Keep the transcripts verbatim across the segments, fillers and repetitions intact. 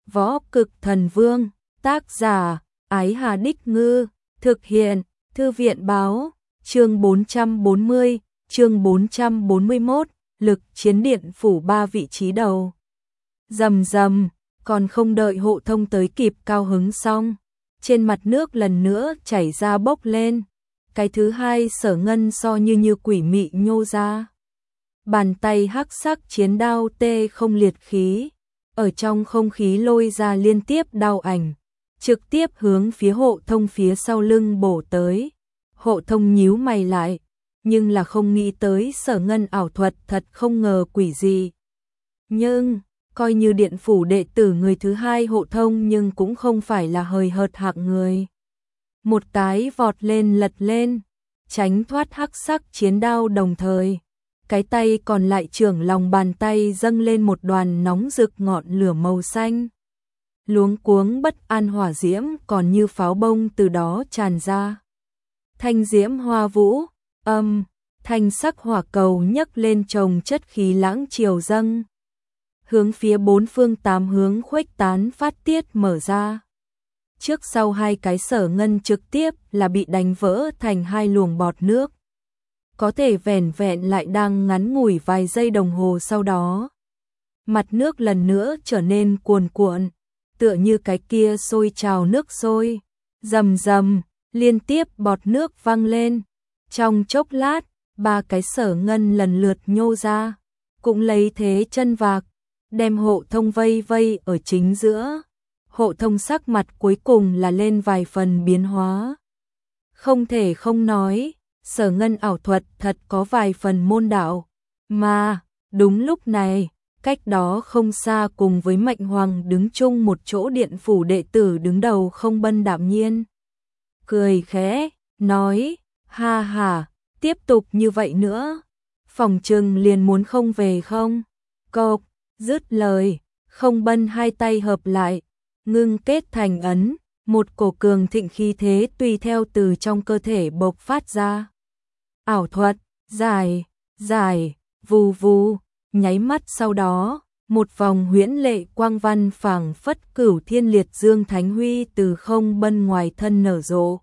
Võ Cực Thần Vương, tác giả, Ái Hà Đích Ngư, thực hiện, Thư viện báo, chương bốn trăm bốn mươi, chương bốn trăm bốn mươi mốt, lực chiến điện phủ ba vị trí đầu. Rầm rầm, còn không đợi Hộ Thông tới kịp cao hứng xong, trên mặt nước lần nữa chảy ra bốc lên. Cái thứ hai Sở Ngân so như như quỷ mị nhô ra. Bàn tay hắc sắc chiến đao tê không liệt khí, ở trong không khí lôi ra liên tiếp đao ảnh, trực tiếp hướng phía Hộ Thông phía sau lưng bổ tới. Hộ Thông nhíu mày lại, nhưng là không nghĩ tới Sở Ngân ảo thuật thật không ngờ quỷ gì. Nhưng, coi như điện phủ đệ tử người thứ hai Hộ Thông nhưng cũng không phải là hời hợt hạng người. Một cái vọt lên lật lên, tránh thoát hắc sắc chiến đao đồng thời. Cái tay còn lại trưởng lòng bàn tay dâng lên một đoàn nóng rực ngọn lửa màu xanh. Luống cuống bất an hỏa diễm còn như pháo bông từ đó tràn ra. Thanh diễm hoa vũ, âm, thanh sắc hỏa cầu nhấc lên chồng chất khí lãng chiều dâng. Hướng phía bốn phương tám hướng khuếch tán phát tiết mở ra. Trước sau hai cái Sở Ngân trực tiếp là bị đánh vỡ thành hai luồng bọt nước. Có thể vẻn vẹn lại đang ngắn ngủi vài giây đồng hồ sau đó. Mặt nước lần nữa trở nên cuồn cuộn, tựa như cái kia sôi trào nước sôi. Rầm rầm, liên tiếp bọt nước văng lên. Trong chốc lát, ba cái Sở Ngân lần lượt nhô ra, cũng lấy thế chân vạc, đem Hộ Thông vây vây ở chính giữa. Hộ Thông sắc mặt cuối cùng là lên vài phần biến hóa. Không thể không nói, Sở Ngân ảo thuật thật có vài phần môn đạo. Mà, đúng lúc này, cách đó không xa cùng với Mệnh Hoàng đứng chung một chỗ điện phủ đệ tử đứng đầu Không Bân đạm nhiên. Cười khẽ, nói, ha ha, tiếp tục như vậy nữa, phòng trừng liền muốn không về không? Cộc, dứt lời, Không Bân hai tay hợp lại, ngưng kết thành ấn, một cổ cường thịnh khí thế tùy theo từ trong cơ thể bộc phát ra. Ảo thuật, giải, giải, vù vù, nháy mắt sau đó, một vòng huyễn lệ quang văn phảng phất cửu thiên liệt dương thánh huy từ Không Bân ngoài thân nở rộ.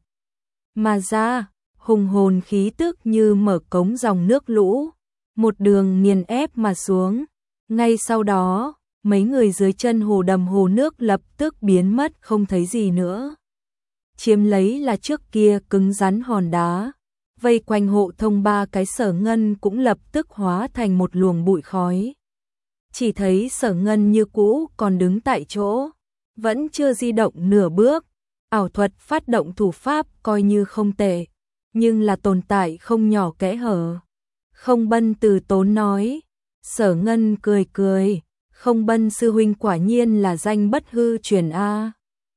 Mà ra, hùng hồn khí tức như mở cống dòng nước lũ, một đường nghiền ép mà xuống. Ngay sau đó, mấy người dưới chân hồ đầm hồ nước lập tức biến mất không thấy gì nữa. Chiếm lấy là trước kia cứng rắn hòn đá, vây quanh Hộ Thông ba cái Sở Ngân cũng lập tức hóa thành một luồng bụi khói. Chỉ thấy Sở Ngân như cũ còn đứng tại chỗ, vẫn chưa di động nửa bước. Ảo thuật phát động thủ pháp coi như không tệ, nhưng là tồn tại không nhỏ kẽ hở. Không Bân từ tốn nói. Sở Ngân cười cười, Không Bân sư huynh quả nhiên là danh bất hư truyền a.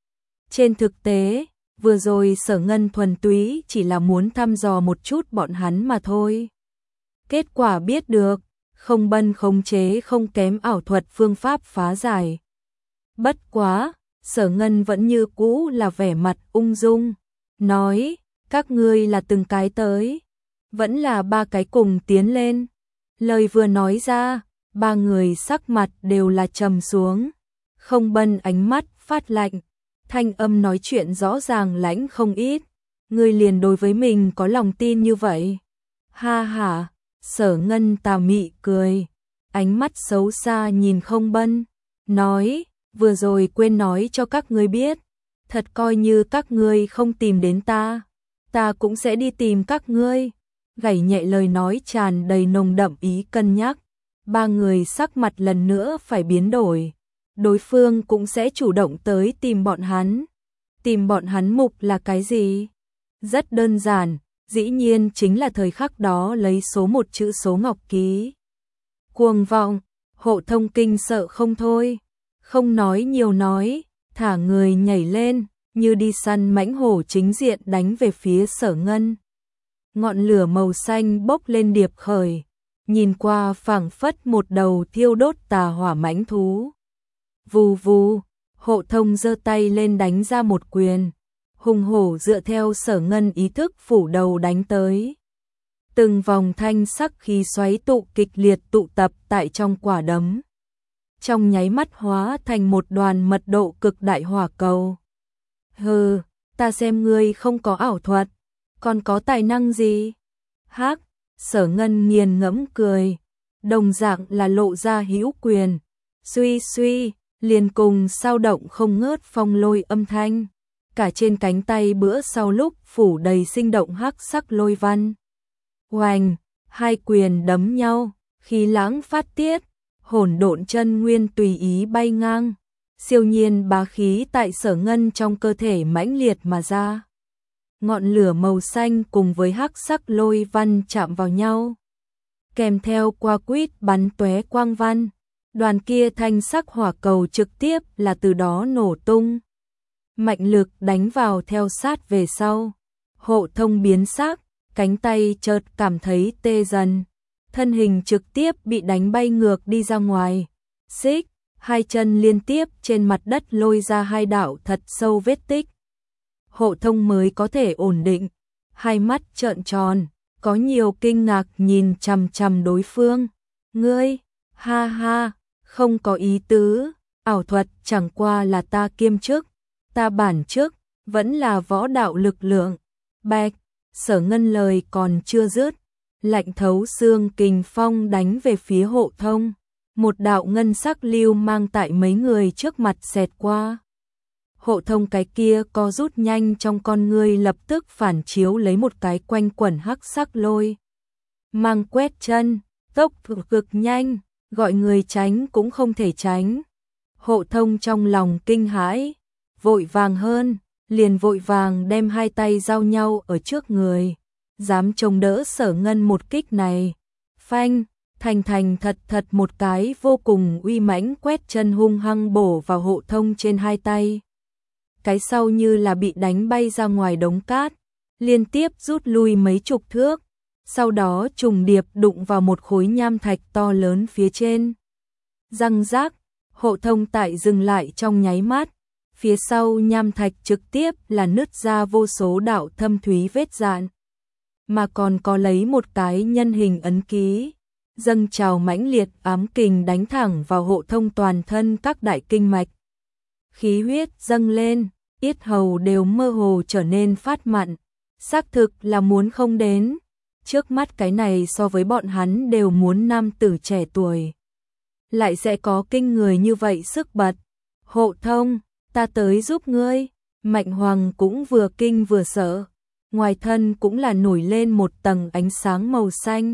Trên thực tế, vừa rồi Sở Ngân thuần túy chỉ là muốn thăm dò một chút bọn hắn mà thôi. Kết quả biết được, Không Bân khống chế không kém ảo thuật phương pháp phá giải. Bất quá, Sở Ngân vẫn như cũ là vẻ mặt ung dung, nói, các ngươi là từng cái tới, vẫn là ba cái cùng tiến lên. Lời vừa nói ra, ba người sắc mặt đều là trầm xuống. Không Bân ánh mắt phát lạnh, thanh âm nói chuyện rõ ràng lãnh không ít. Ngươi liền đối với mình có lòng tin như vậy? Ha ha, Sở Ngân tà mị cười, ánh mắt xấu xa nhìn Không Bân, nói, vừa rồi quên nói cho các ngươi biết, thật coi như các ngươi không tìm đến ta, ta cũng sẽ đi tìm các ngươi. Gảy nhẹ lời nói tràn đầy nồng đậm ý cân nhắc. Ba người sắc mặt lần nữa phải biến đổi. Đối phương cũng sẽ chủ động tới tìm bọn hắn. Tìm bọn hắn mục là cái gì? Rất đơn giản, dĩ nhiên chính là thời khắc đó lấy số một chữ số ngọc ký. Cuồng vọng, Hộ Thông kinh sợ không thôi. Không nói nhiều nói, thả người nhảy lên, như đi săn mãnh hổ chính diện đánh về phía Sở Ngân. Ngọn lửa màu xanh bốc lên điệp khởi, nhìn qua phảng phất một đầu thiêu đốt tà hỏa mãnh thú. Vù vù, Hộ Thông giơ tay lên đánh ra một quyền, hùng hổ dựa theo Sở Ngân ý thức phủ đầu đánh tới. Từng vòng thanh sắc khí xoáy tụ kịch liệt tụ tập tại trong quả đấm. trong nháy mắt hóa thành một đoàn mật độ cực đại hỏa cầu. Hừ, ta xem ngươi không có ảo thuật, còn có tài năng gì? Hắc, Sở Ngân nghiền ngẫm cười, đồng dạng là lộ ra hữu quyền. Suy suy, liền cùng sao động không ngớt phong lôi âm thanh. Cả trên cánh tay bữa sau lúc phủ đầy sinh động hắc sắc lôi văn. Oành, hai quyền đấm nhau, khí lãng phát tiết, hỗn độn chân nguyên tùy ý bay ngang. Siêu nhiên bá khí tại Sở Ngân trong cơ thể mãnh liệt mà ra. Ngọn lửa màu xanh cùng với hắc sắc lôi văn chạm vào nhau. Kèm theo qua quýt bắn tóe quang văn. Đoàn kia thanh sắc hỏa cầu trực tiếp là từ đó nổ tung. Mạnh lực đánh vào theo sát về sau. Hộ Thông biến sắc, cánh tay chợt cảm thấy tê dần. Thân hình trực tiếp bị đánh bay ngược đi ra ngoài. Xích, hai chân liên tiếp trên mặt đất lôi ra hai đạo thật sâu vết tích. Hộ Thông mới có thể ổn định, hai mắt trợn tròn, có nhiều kinh ngạc nhìn chằm chằm đối phương. Ngươi, ha ha, không có ý tứ, ảo thuật chẳng qua là ta kiêm chức, ta bản chức, vẫn là võ đạo lực lượng. Bạch, Sở Ngân lời còn chưa dứt, lạnh thấu xương kình phong đánh về phía Hộ Thông. Một đạo ngân sắc lưu mang tại mấy người trước mặt xẹt qua. Hộ Thông cái kia co rút nhanh trong con ngươi lập tức phản chiếu lấy một cái quanh quẩn hắc sắc lôi. Mang quét chân, tốc cực nhanh, gọi người tránh cũng không thể tránh. Hộ Thông trong lòng kinh hãi, vội vàng hơn, liền vội vàng đem hai tay giao nhau ở trước người. Dám chống đỡ Sở Ngân một kích này. Phanh, thành thành thật thật một cái vô cùng uy mãnh quét chân hung hăng bổ vào Hộ Thông trên hai tay. Cái sau như là bị đánh bay ra ngoài đống cát, liên tiếp rút lui mấy chục thước, sau đó trùng điệp đụng vào một khối nham thạch to lớn phía trên. Răng rác, Hộ Thông tại dừng lại trong nháy mắt, phía sau nham thạch trực tiếp là nứt ra vô số đạo thâm thúy vết dạn, mà còn có lấy một cái nhân hình ấn ký, dâng trào mãnh liệt ám kình đánh thẳng vào Hộ Thông toàn thân các đại kinh mạch. Khí huyết dâng lên, yết hầu đều mơ hồ trở nên phát mặn, xác thực là muốn không đến. Trước mắt cái này so với bọn hắn đều muốn nam tử trẻ tuổi. Lại sẽ có kinh người như vậy sức bật. Hộ Thông, ta tới giúp ngươi. Mạnh Hoàng cũng vừa kinh vừa sợ. Ngoài thân cũng là nổi lên một tầng ánh sáng màu xanh.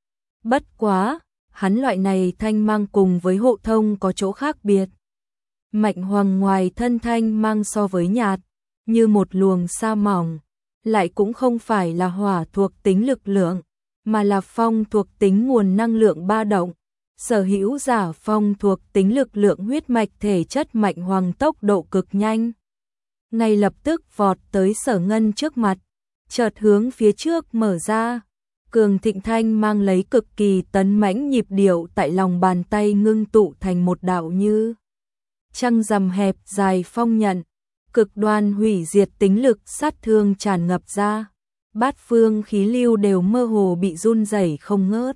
Bất quá, hắn loại này thanh mang cùng với Hộ Thông có chỗ khác biệt. Mạnh Hoàng ngoài thân thanh mang so với nhạt, như một luồng sa mỏng, lại cũng không phải là hỏa thuộc tính lực lượng, mà là phong thuộc tính nguồn năng lượng ba động. Sở hữu giả phong thuộc tính lực lượng huyết mạch thể chất Mạnh Hoàng tốc độ cực nhanh. Ngay lập tức vọt tới Sở Ngân trước mặt, chợt hướng phía trước mở ra. Cường thịnh thanh mang lấy cực kỳ tấn mãnh nhịp điệu tại lòng bàn tay ngưng tụ thành một đạo như trăng rằm hẹp dài phong nhận, cực đoan hủy diệt tính lực sát thương tràn ngập ra. Bát phương khí lưu đều mơ hồ bị run rẩy không ngớt.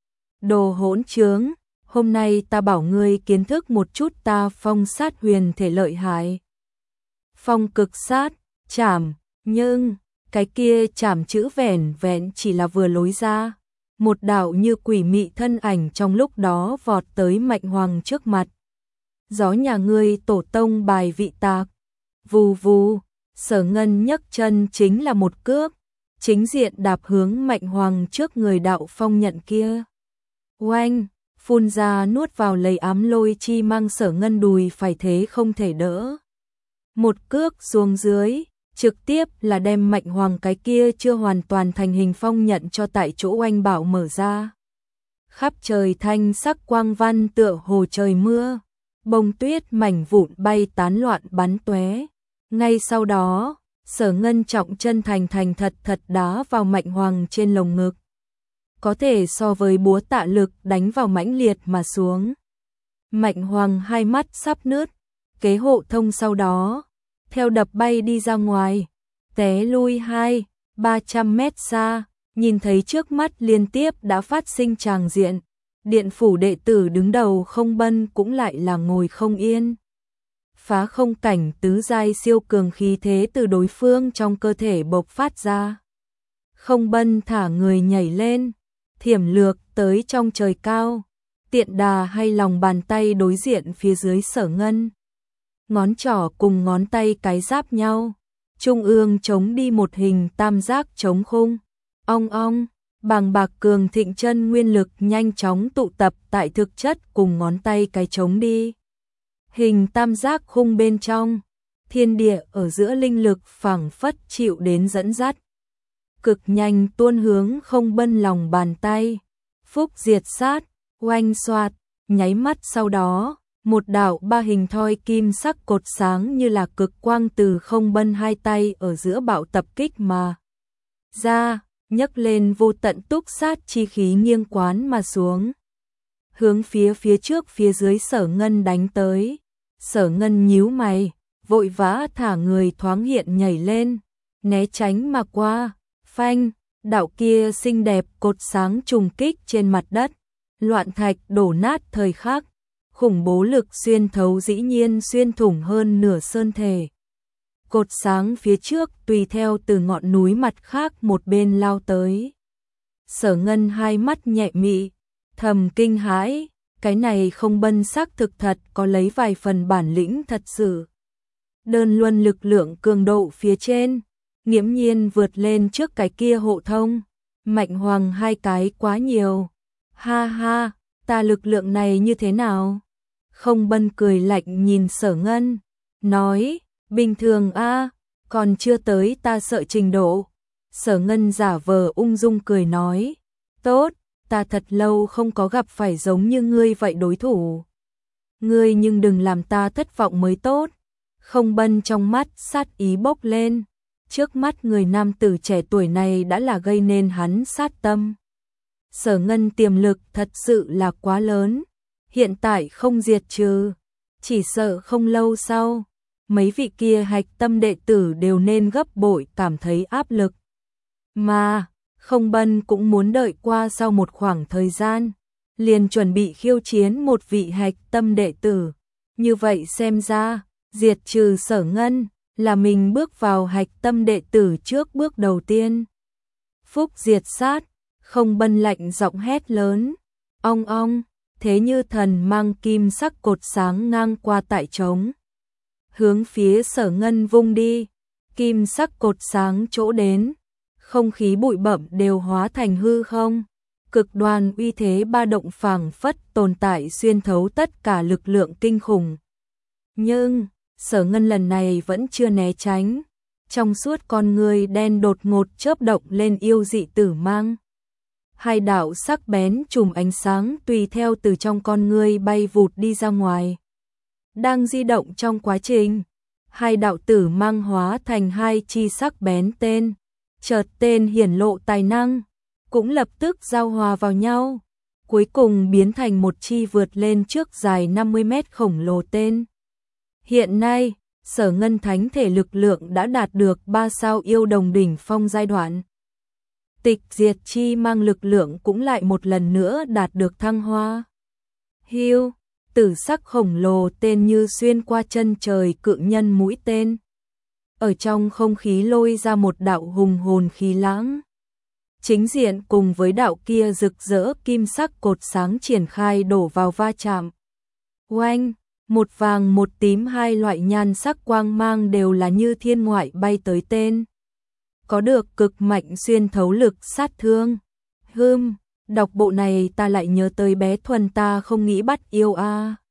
Đồ hỗn trướng, hôm nay ta bảo ngươi kiến thức một chút ta phong sát huyền thể lợi hại. Phong cực sát, chảm, nhưng cái kia chảm chữ vẻn vẹn chỉ là vừa lối ra. Một đạo như quỷ mị thân ảnh trong lúc đó vọt tới Mạnh Hoàng trước mặt. Gió nhà ngươi tổ tông bài vị tạc. Vù vù, Sở Ngân nhấc chân chính là một cước, chính diện đạp hướng Mạnh Hoàng trước người đạo phong nhận kia. Oanh, phun ra nuốt vào lấy ám lôi chi mang Sở Ngân đùi phải thế không thể đỡ. Một cước xuống dưới, trực tiếp là đem Mạnh Hoàng cái kia chưa hoàn toàn thành hình phong nhận cho tại chỗ oanh bảo mở ra. Khắp trời thanh sắc quang văn tựa hồ trời mưa, bông tuyết mảnh vụn bay tán loạn bắn tóe. Ngay sau đó, Sở Ngân trọng chân thành thành thật thật đá vào Mạnh Hoàng trên lồng ngực. Có thể so với búa tạ lực đánh vào mãnh liệt mà xuống. Mạnh Hoàng hai mắt sắp nứt, kế Hộ Thông sau đó, theo đập bay đi ra ngoài, té lui hai, ba trăm mét xa, nhìn thấy trước mắt liên tiếp đã phát sinh tràng diện, Điện phủ đệ tử đứng đầu Không Bân cũng lại là ngồi không yên. Phá không cảnh tứ giai siêu cường khí thế từ đối phương trong cơ thể bộc phát ra. Không Bân thả người nhảy lên, thiểm lược tới trong trời cao, tiện đà hay lòng bàn tay đối diện phía dưới Sở Ngân. Ngón trỏ cùng ngón tay cái giáp nhau, trung ương chống đi một hình tam giác chống khung. Ong ong, bàng bạc cường thịnh chân nguyên lực nhanh chóng tụ tập tại thực chất cùng ngón tay cái chống đi. Hình tam giác khung bên trong, thiên địa ở giữa linh lực phảng phất chịu đến dẫn dắt. Cực nhanh tuôn hướng Không Bân lòng bàn tay, phúc diệt sát, oanh xoạt, nháy mắt sau đó, một đạo ba hình thoi kim sắc cột sáng như là cực quang từ Không Bân hai tay ở giữa bạo tập kích mà ra, nhấc lên vô tận túc sát chi khí nghiêng quán mà xuống. Hướng phía phía trước phía dưới Sở Ngân đánh tới. Sở Ngân nhíu mày, vội vã thả người thoáng hiện nhảy lên, né tránh mà qua, phanh, đạo kia xinh đẹp cột sáng trùng kích trên mặt đất, loạn thạch đổ nát thời khắc, khủng bố lực xuyên thấu dĩ nhiên xuyên thủng hơn nửa sơn thể. Cột sáng phía trước tùy theo từ ngọn núi mặt khác một bên lao tới. Sở Ngân hai mắt nhẹ mị, thầm kinh hãi, cái này Không Bân xác thực thật có lấy vài phần bản lĩnh thật sự. Đơn luân lực lượng cường độ phía trên, nghiễm nhiên vượt lên trước cái kia hộ thông, Mạnh Hoàng hai cái quá nhiều. Ha ha, ta lực lượng này như thế nào? Không Bân cười lạnh nhìn Sở Ngân, nói, bình thường a, còn chưa tới ta sợ trình độ. Sở Ngân giả vờ ung dung cười nói, tốt, ta thật lâu không có gặp phải giống như ngươi vậy đối thủ. Ngươi nhưng đừng làm ta thất vọng mới tốt. Không Bân trong mắt sát ý bốc lên, trước mắt người nam tử trẻ tuổi này đã là gây nên hắn sát tâm. Sở Ngân tiềm lực thật sự là quá lớn, hiện tại không diệt trừ, chỉ sợ không lâu sau, mấy vị kia hạch tâm đệ tử đều nên gấp bội cảm thấy áp lực. Mà, Không Bân cũng muốn đợi qua sau một khoảng thời gian, liền chuẩn bị khiêu chiến một vị hạch tâm đệ tử. Như vậy xem ra, diệt trừ Sở Ngân, là mình bước vào hạch tâm đệ tử trước bước đầu tiên. Phúc diệt sát, Không Bân lạnh giọng hét lớn, ong ong, thế như thần mang kim sắc cột sáng ngang qua tại trống. Hướng phía Sở Ngân vung đi, kim sắc cột sáng chỗ đến, không khí bụi bặm đều hóa thành hư không. Cực đoan uy thế ba động phảng phất tồn tại xuyên thấu tất cả lực lượng kinh khủng. Nhưng, Sở Ngân lần này vẫn chưa né tránh, trong suốt con người đen đột ngột chớp động lên yêu dị tử mang. Hai đạo sắc bén chùm ánh sáng tùy theo từ trong con người bay vụt đi ra ngoài. Đang di động trong quá trình, hai đạo tử mang hóa thành hai chi sắc bén tên, chợt tên hiển lộ tài năng, cũng lập tức giao hòa vào nhau, cuối cùng biến thành một chi vượt lên trước dài năm mươi mét khổng lồ tên. Hiện nay, Sở Ngân thánh thể lực lượng đã đạt được ba sao yêu đồng đỉnh phong giai đoạn. Tịch diệt chi mang lực lượng cũng lại một lần nữa đạt được thăng hoa. Hiu, tử sắc khổng lồ tên như xuyên qua chân trời cự nhân mũi tên. Ở trong không khí lôi ra một đạo hùng hồn khí lãng. Chính diện cùng với đạo kia rực rỡ kim sắc cột sáng triển khai đổ vào va chạm. Oanh, một vàng một tím hai loại nhan sắc quang mang đều là như thiên ngoại bay tới tên. Có được cực mạnh xuyên thấu lực sát thương. Hừm, đọc bộ này ta lại nhớ tới bé Thuần ta không nghĩ bắt yêu a.